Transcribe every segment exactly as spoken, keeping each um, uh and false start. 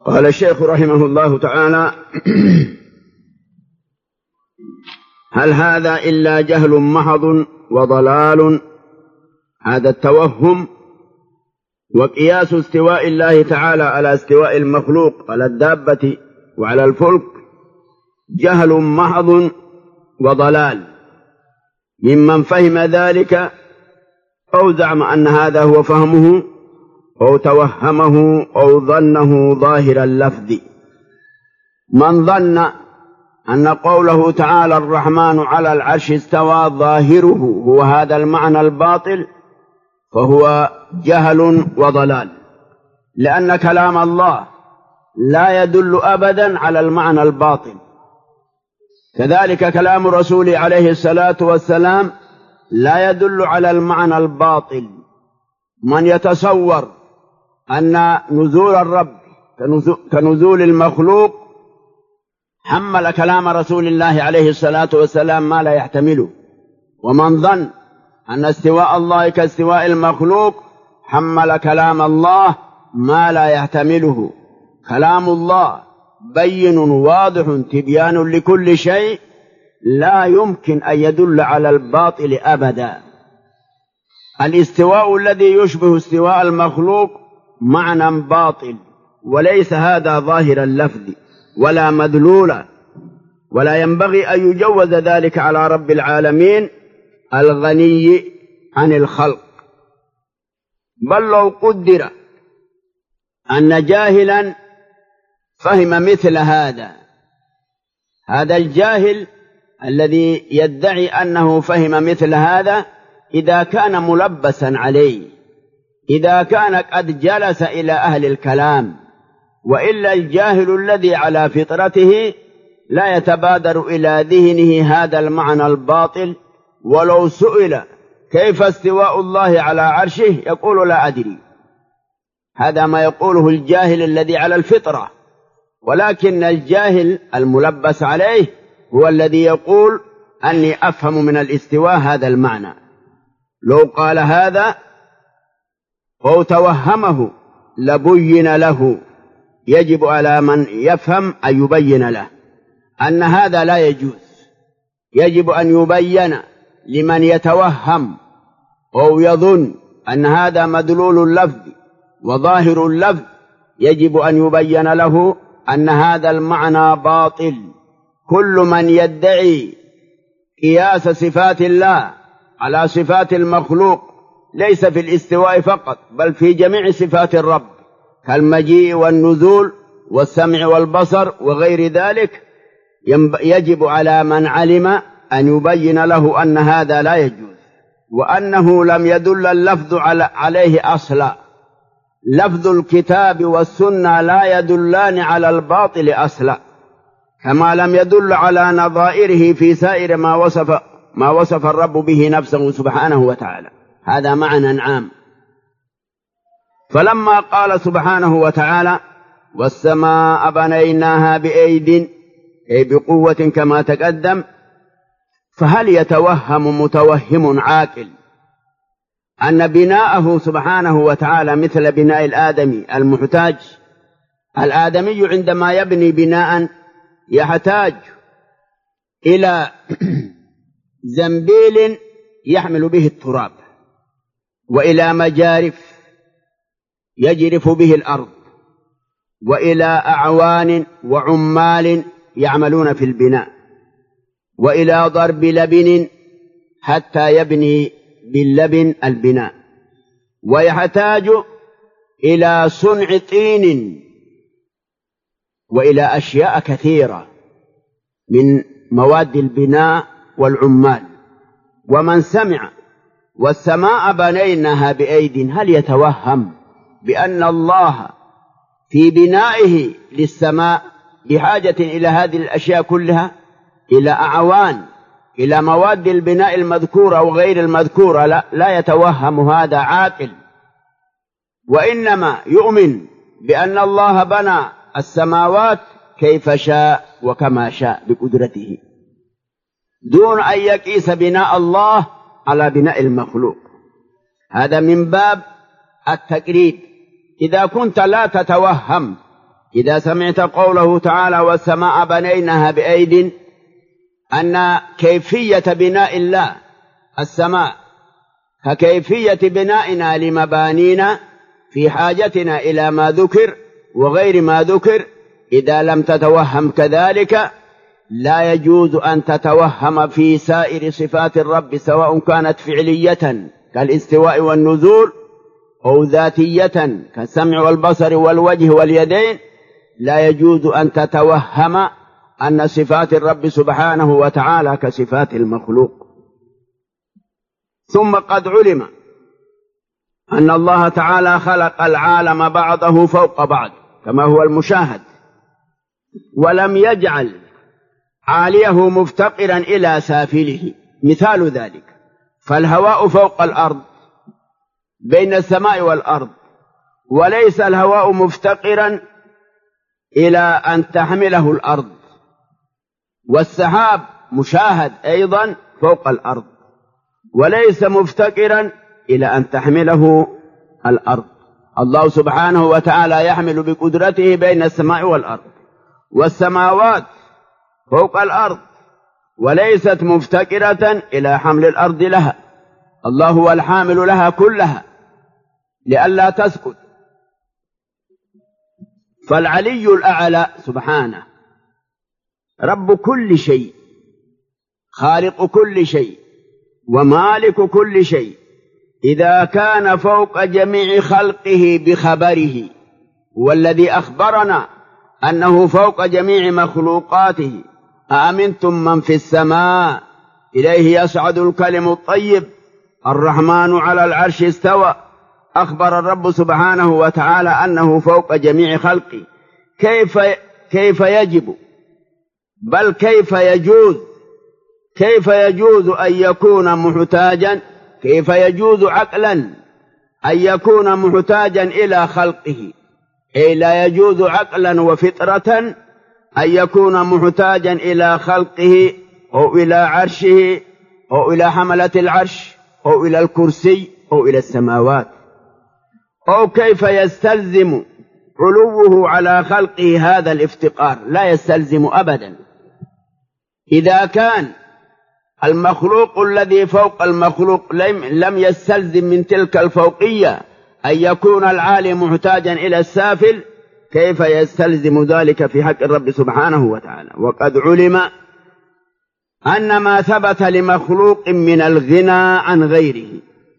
قال الشيخ رحمه الله تعالى: هل هذا إلا جهل محض وضلال؟ هذا التوهم وقياس استواء الله تعالى على استواء المخلوق على الدابة وعلى الفلك جهل محض وضلال ممن فهم ذلك أو زعم أن هذا هو فهمه أو توهمه أو ظنه ظاهر اللفظ. من ظن أن قوله تعالى الرحمن على العرش استوى ظاهره هو هذا المعنى الباطل فهو جهل وضلال، لأن كلام الله لا يدل أبدا على المعنى الباطل، كذلك كلام الرسول عليه الصلاة والسلام لا يدل على المعنى الباطل. من يتصور أن نزول الرب كنزول المخلوق حمل كلام رسول الله عليه الصلاة والسلام ما لا يحتمله، ومن ظن أن استواء الله كاستواء المخلوق حمل كلام الله ما لا يحتمله. كلام الله بين واضح تبيان لكل شيء لا يمكن أن يدل على الباطل أبدا. الاستواء الذي يشبه استواء المخلوق معنى باطل، وليس هذا ظاهر اللفظ ولا مدلولا، ولا ينبغي أن يجوز ذلك على رب العالمين الغني عن الخلق. بل لو قدر أن جاهلا فهم مثل هذا، هذا الجاهل الذي يدعي أنه فهم مثل هذا إذا كان ملبسا عليه، إذا كان قد جلس إلى أهل الكلام، وإلا الجاهل الذي على فطرته لا يتبادر إلى ذهنه هذا المعنى الباطل، ولو سئل كيف استواء الله على عرشه يقول لا أدري. هذا ما يقوله الجاهل الذي على الفطرة، ولكن الجاهل الملبس عليه هو الذي يقول أني أفهم من الاستواء هذا المعنى. لو قال هذا أو توهمه لبين له. يجب على من يفهم أن يبين له أن هذا لا يجوز. يجب أن يبين لمن يتوهم أو يظن أن هذا مدلول اللفظ وظاهر اللفظ، يجب أن يبين له أن هذا المعنى باطل. كل من يدعي قياس صفات الله على صفات المخلوق ليس في الاستواء فقط بل في جميع صفات الرب كالمجيء والنزول والسمع والبصر وغير ذلك، يجب على من علم أن يبين له أن هذا لا يجوز، وأنه لم يدل اللفظ عليه أصلا. لفظ الكتاب والسنة لا يدلان على الباطل أصلا، كما لم يدل على نظائره في سائر ما وصف ما وصف الرب به نفسه سبحانه وتعالى. هذا معنى عام. فلما قال سبحانه وتعالى والسماء بنيناها بأيد أي بقوة كما تقدم، فهل يتوهم متوهم عاقل أن بناءه سبحانه وتعالى مثل بناء الآدمي المحتاج؟ الآدمي عندما يبني بناء يحتاج إلى زنبيل يحمل به التراب، وإلى مجارف يجرف به الأرض، وإلى أعوان وعمال يعملون في البناء، وإلى ضرب لبن حتى يبني باللبن البناء، ويحتاج إلى صنع طين، وإلى أشياء كثيرة من مواد البناء والعمال. ومن سمع والسماء بنيناها بأيد هل يتوهم بأن الله في بنائه للسماء بحاجة إلى هذه الأشياء كلها، إلى أعوان، إلى مواد البناء المذكورة وغير المذكورة؟ لا, لا يتوهم هذا عاقل، وإنما يؤمن بأن الله بنى السماوات كيف شاء وكما شاء بقدرته، دون أن يقيس بناء الله على بناء المخلوق. هذا من باب التقريب. إذا كنت لا تتوهم إذا سمعت قوله تعالى والسماء بنيناها بأيد أن كيفية بناء الله السماء ككيفية بنائنا لمبانينا في حاجتنا إلى ما ذكر وغير ما ذكر. إذا لم تتوهم كذلك لا يجوز أن تتوهم في سائر صفات الرب سواء كانت فعلية كالاستواء والنزول أو ذاتية كالسمع والبصر والوجه واليدين. لا يجوز أن تتوهم أن صفات الرب سبحانه وتعالى كصفات المخلوق. ثم قد علم أن الله تعالى خلق العالم بعضه فوق بعض كما هو المشاهد، ولم يجعل عاليه مفتقرا إلى سافله. مثال ذلك فالهواء فوق الأرض بين السماء والأرض، وليس الهواء مفتقرا إلى أن تحمله الأرض، والسحاب مشاهد أيضا فوق الأرض وليس مفتقرا إلى أن تحمله الأرض. الله سبحانه وتعالى يحمل بقدرته بين السماء والأرض، والسماوات فوق الأرض وليست مفتقرة إلى حمل الأرض لها. الله هو الحامل لها كلها لئلا تسقط. فالعلي الأعلى سبحانه رب كل شيء، خالق كل شيء، ومالك كل شيء، إذا كان فوق جميع خلقه بخبره، والذي أخبرنا أنه فوق جميع مخلوقاته. أأمنتم من في السماء إليه يصعد الكلم الطيب الرحمن على العرش استوى. أخبر الرب سبحانه وتعالى أنه فوق جميع خلقه. كيف كيف يجب بل كيف يجوز كيف يجوز أن يكون محتاجا كيف يجوز عقلا أن يكون محتاجا إلى خلقه؟ أي لا يجوز عقلا وفطرة أن يكون محتاجا إلى خلقه أو إلى عرشه أو إلى حملة العرش أو إلى الكرسي أو إلى السماوات. أو كيف يستلزم علوه على خلقه هذا الافتقار؟ لا يستلزم أبدا. إذا كان المخلوق الذي فوق المخلوق لم يستلزم من تلك الفوقية أن يكون العالي محتاجا إلى السافل، كيف يستلزم ذلك في حق الرب سبحانه وتعالى؟ وقد علم أن ما ثبت لمخلوق من الغنى عن غيره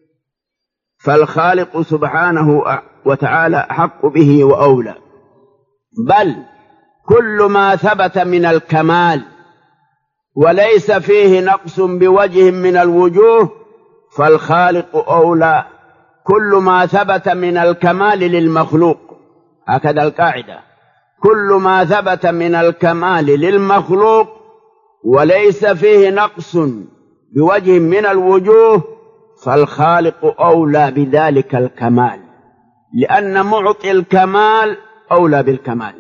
فالخالق سبحانه وتعالى أحق به وأولى. بل كل ما ثبت من الكمال وليس فيه نقص بوجه من الوجوه فالخالق أولى. كل ما ثبت من الكمال للمخلوق، هكذا القاعدة، كل ما ثبت من الكمال للمخلوق وليس فيه نقص بوجه من الوجوه فالخالق أولى بذلك الكمال، لأن معطي الكمال أولى بالكمال.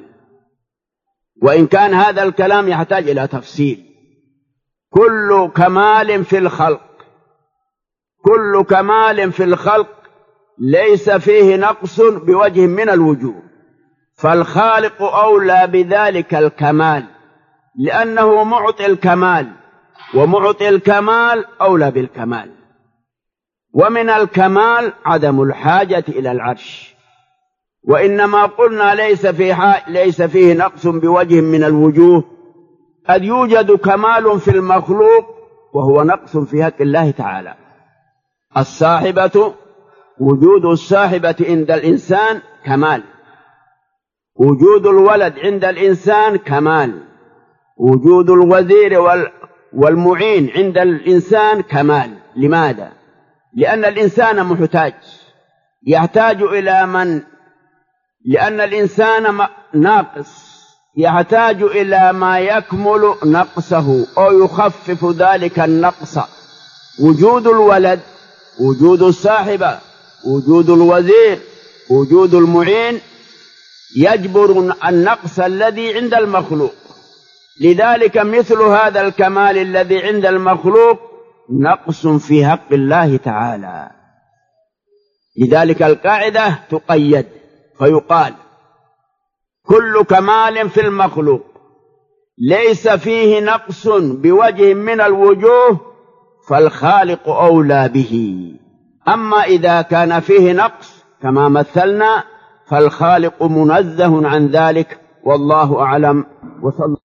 وإن كان هذا الكلام يحتاج إلى تفصيل. كل كمال في الخلق كل كمال في الخلق ليس فيه نقص بوجه من الوجوه فالخالق أولى بذلك الكمال، لأنه معطي الكمال، ومعطي الكمال أولى بالكمال. ومن الكمال عدم الحاجة إلى العرش. وإنما قلنا ليس فيه, ليس فيه نقص بوجه من الوجوه، قد يوجد كمال في المخلوق وهو نقص في حق الله تعالى. الصاحبة، وجود الصاحبة عند الإنسان كمال، وجود الولد عند الإنسان كمال، وجود الوزير والمعين عند الإنسان كمال. لماذا؟ لأن الإنسان محتاج، يحتاج إلى من لأن الإنسان ناقص يحتاج إلى ما يكمل نقصه أو يخفف ذلك النقص. وجود الولد، وجود الصاحبة، وجود الوزير، وجود المعين يجبر النقص الذي عند المخلوق. لذلك مثل هذا الكمال الذي عند المخلوق نقص في حق الله تعالى. لذلك القاعدة تقيد فيقال كل كمال في المخلوق ليس فيه نقص بوجه من الوجوه فالخالق أولى به. أما إذا كان فيه نقص كما مثلنا فالخالق منزه عن ذلك، والله أعلم. وصلى